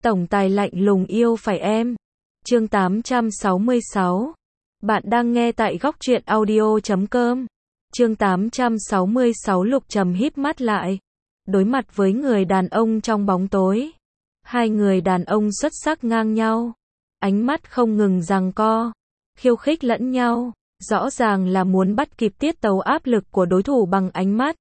Tổng tài lạnh lùng yêu phải em. Chương 866. Bạn đang nghe tại góc truyện audio.com. Chương 866 Lục Trầm híp mắt lại. Đối mặt với người đàn ông trong bóng tối. Hai người đàn ông xuất sắc ngang nhau. Ánh mắt không ngừng giằng co. Khiêu khích lẫn nhau. Rõ ràng là muốn bắt kịp tiết tấu áp lực của đối thủ bằng ánh mắt.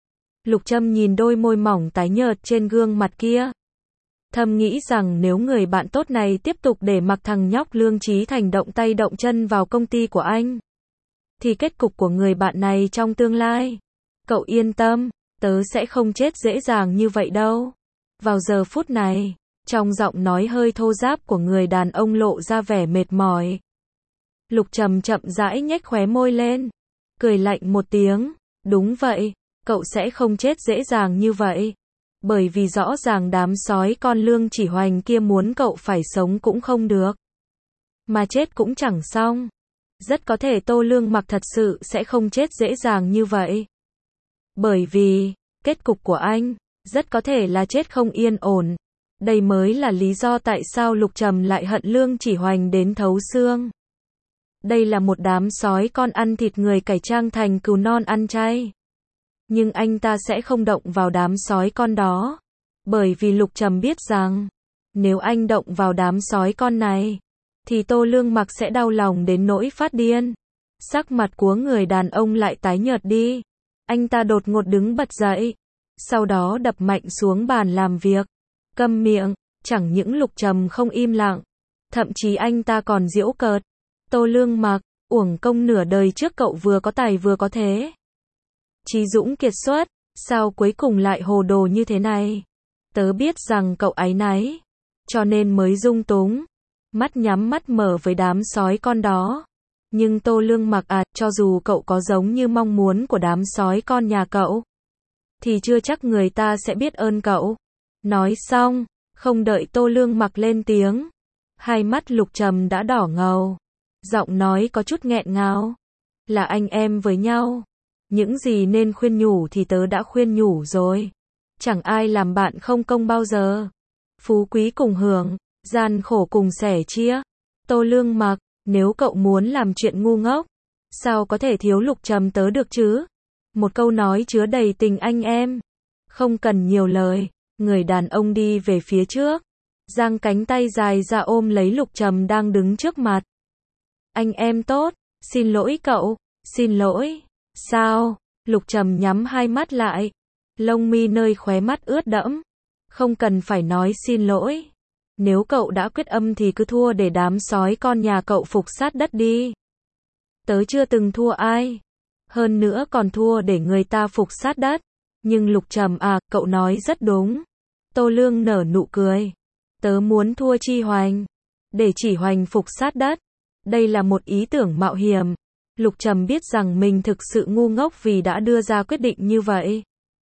Lục Trầm nhìn đôi môi mỏng tái nhợt trên gương mặt kia. Thầm nghĩ rằng nếu người bạn tốt này tiếp tục để mặc thằng nhóc Lương Chí Thành động tay động chân vào công ty của anh, thì kết cục của người bạn này trong tương lai, cậu yên tâm, tớ sẽ không chết dễ dàng như vậy đâu. Vào giờ phút này, trong giọng nói hơi thô ráp của người đàn ông lộ ra vẻ mệt mỏi. Lục Trầm chậm rãi nhếch khóe môi lên, cười lạnh một tiếng, đúng vậy, cậu sẽ không chết dễ dàng như vậy. Bởi vì rõ ràng đám sói con Lương Chỉ Hoành kia muốn cậu phải sống cũng không được, mà chết cũng chẳng xong. Rất có thể Tô Lương Mặc thật sự sẽ không chết dễ dàng như vậy. Bởi vì, kết cục của anh, rất có thể là chết không yên ổn. Đây mới là lý do tại sao Lục Trầm lại hận Lương Chỉ Hoành đến thấu xương. Đây là một đám sói con ăn thịt người cải trang thành cừu non ăn chay. Nhưng anh ta sẽ không động vào đám sói con đó. Bởi vì Lục Trầm biết rằng, nếu anh động vào đám sói con này, thì Tô Lương Mặc sẽ đau lòng đến nỗi phát điên. Sắc mặt của người đàn ông lại tái nhợt đi. Anh ta đột ngột đứng bật dậy. Sau đó đập mạnh xuống bàn làm việc. Câm miệng, chẳng những Lục Trầm không im lặng. Thậm chí anh ta còn giễu cợt. Tô Lương Mặc, uổng công nửa đời trước cậu vừa có tài vừa có thế. Chí dũng kiệt xuất, sao cuối cùng lại hồ đồ như thế này? Tớ biết rằng cậu áy náy, cho nên mới dung túng, mắt nhắm mắt mở với đám sói con đó. Nhưng Tô Lương Mặc cho dù cậu có giống như mong muốn của đám sói con nhà cậu, thì chưa chắc người ta sẽ biết ơn cậu. Nói xong, không đợi Tô Lương Mặc lên tiếng, hai mắt Lục Trầm đã đỏ ngầu, giọng nói có chút nghẹn ngào. Là anh em với nhau. Những gì nên khuyên nhủ thì tớ đã khuyên nhủ rồi. Chẳng ai làm bạn không công bao giờ. Phú quý cùng hưởng, gian khổ cùng sẻ chia. Tô Lương Mặc, nếu cậu muốn làm chuyện ngu ngốc, sao có thể thiếu Lục Trầm tớ được chứ? Một câu nói chứa đầy tình anh em. Không cần nhiều lời, người đàn ông đi về phía trước, giang cánh tay dài ra ôm lấy Lục Trầm đang đứng trước mặt. Anh em tốt, xin lỗi cậu, xin lỗi. Sao? Lục Trầm nhắm hai mắt lại, lông mi nơi khóe mắt ướt đẫm. Không cần phải nói xin lỗi. Nếu cậu đã quyết âm thì cứ thua để đám sói con nhà cậu phục sát đất đi. Tớ chưa từng thua ai. Hơn nữa còn thua để người ta phục sát đất. Nhưng Lục Trầm cậu nói rất đúng. Tô Lương nở nụ cười. Tớ muốn thua Chi Hoành, để Chỉ Hoành phục sát đất. Đây là một ý tưởng mạo hiểm. Lục Trầm biết rằng mình thực sự ngu ngốc vì đã đưa ra quyết định như vậy.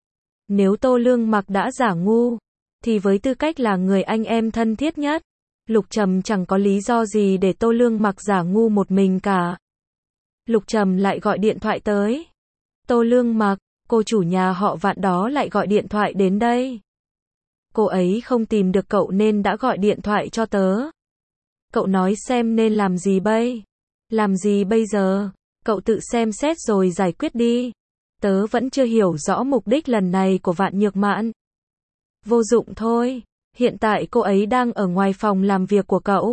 Nếu Tô Lương Mặc đã giả ngu, thì với tư cách là người anh em thân thiết nhất, Lục Trầm chẳng có lý do gì để Tô Lương Mặc giả ngu một mình cả. Lục Trầm lại gọi điện thoại tới. Tô Lương Mặc, cô chủ nhà họ Vạn đó lại gọi điện thoại đến đây. Cô ấy không tìm được cậu nên đã gọi điện thoại cho tớ. Cậu nói xem nên làm gì bây? Làm gì bây giờ? Cậu tự xem xét rồi giải quyết đi. Tớ vẫn chưa hiểu rõ mục đích lần này của Vạn Nhược Mạn. Vô dụng thôi. Hiện tại cô ấy đang ở ngoài phòng làm việc của cậu.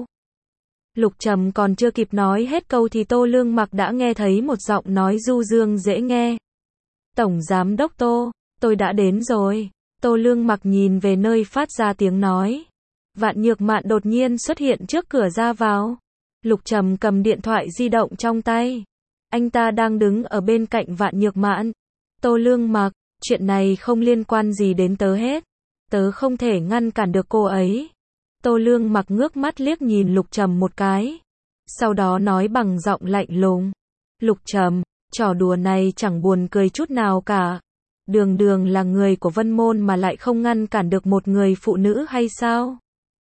Lục Trầm còn chưa kịp nói hết câu thì Tô Lương Mặc đã nghe thấy một giọng nói du dương dễ nghe. Tổng Giám đốc Tô, tôi đã đến rồi. Tô Lương Mặc nhìn về nơi phát ra tiếng nói. Vạn Nhược Mạn đột nhiên xuất hiện trước cửa ra vào. Lục Trầm cầm điện thoại di động trong tay. Anh ta đang đứng ở bên cạnh Vạn Nhược Mạn. Tô Lương Mặc, chuyện này không liên quan gì đến tớ hết. Tớ không thể ngăn cản được cô ấy. Tô Lương Mặc ngước mắt liếc nhìn Lục Trầm một cái. Sau đó nói bằng giọng lạnh lùng. Lục Trầm, trò đùa này chẳng buồn cười chút nào cả. Đường đường là người của Vân Môn mà lại không ngăn cản được một người phụ nữ hay sao?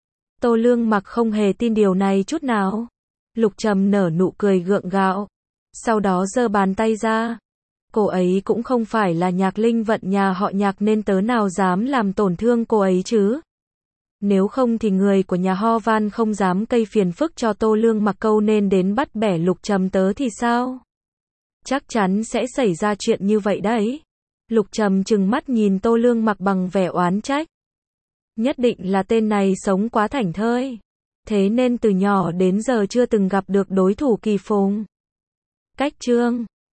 Tô Lương Mặc không hề tin điều này chút nào. Lục Trầm nở nụ cười gượng gạo. Sau đó giơ bàn tay ra. Cô ấy cũng không phải là Nhạc Linh Vận nhà họ Nhạc nên tớ nào dám làm tổn thương cô ấy chứ. Nếu không thì người của nhà ho Van không dám gây phiền phức cho Tô Lương Mặc câu nên đến bắt bẻ Lục Trầm tớ thì sao? Chắc chắn sẽ xảy ra chuyện như vậy đấy. Lục Trầm trừng mắt nhìn Tô Lương Mặc bằng vẻ oán trách. Nhất định là tên này sống quá thảnh thơi. Thế nên từ nhỏ đến giờ chưa từng gặp được đối thủ kỳ phùng. Cách chương